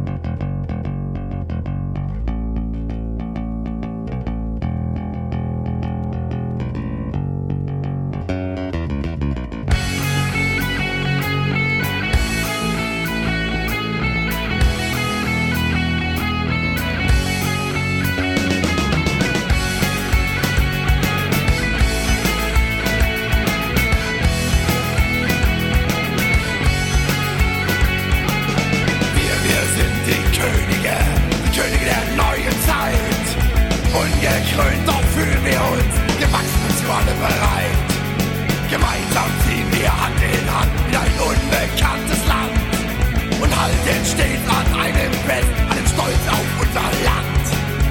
Gekrönt, doch fühlen wir uns gewachsen zu allem bereit. Gemeinsam ziehen wir Hand in Hand in ein unbekanntes Land und halten stets an einem fest, einem Stolz auf unser Land.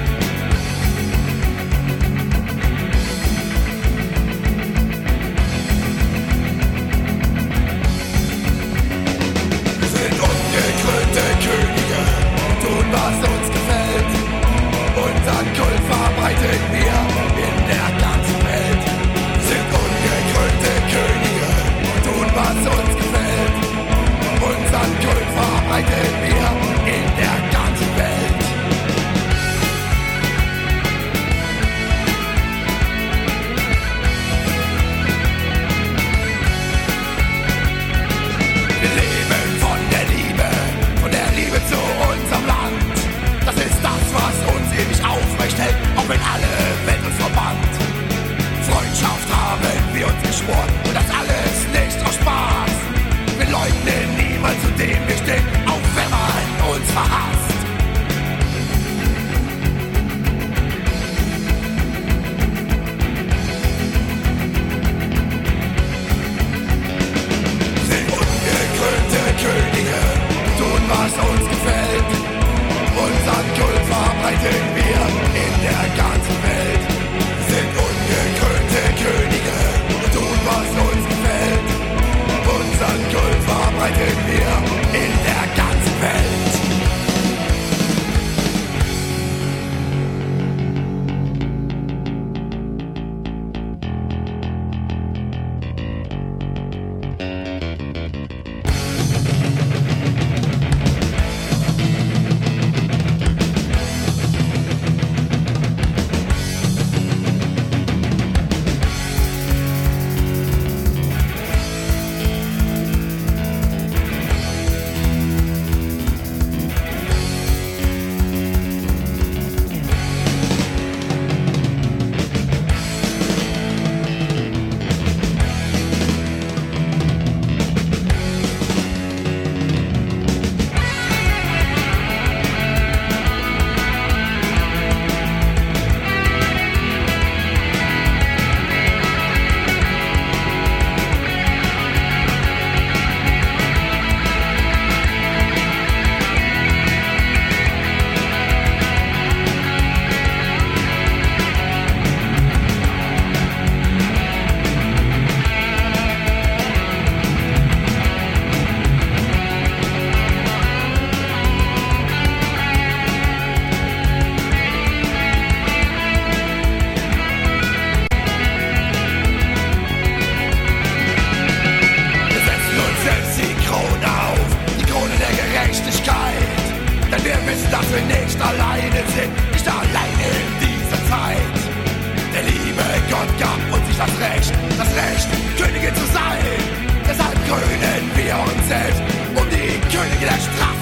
Wir sind ungekrönte Könige, tun was uns gefällt. Unseren Kult verbreiten wir in der ganzen Welt. Sind ungekrönte Könige, tun was uns gefällt. Unseren Kult verbreiten wir in der ganzen Welt. Wir leben von der Liebe zu unserem Land. Das ist das, was uns ewig aufrecht hält, auch wenn alle Welt uns verbannt. Freundschaft haben wir uns geschworen und das alles nicht aus Spaß. Wir leugnen niemals, zu dem wir stehen, auch wenn man uns verhasst. Sind ungekrönte Könige, tun was uns gefällt. Unseren Kult verbreiten wir in der ganzen Welt. Sind ungekrönte Könige und tun, was uns gefällt. Unseren Kult verbreiten wir in der ganzen Welt. Denn wir wissen, dass wir nicht alleine sind, nicht alleine in dieser Zeit. Der liebe Gott gab uns nicht das Recht, Könige zu sein. Deshalb krönen wir uns selbst, um die Könige der Straße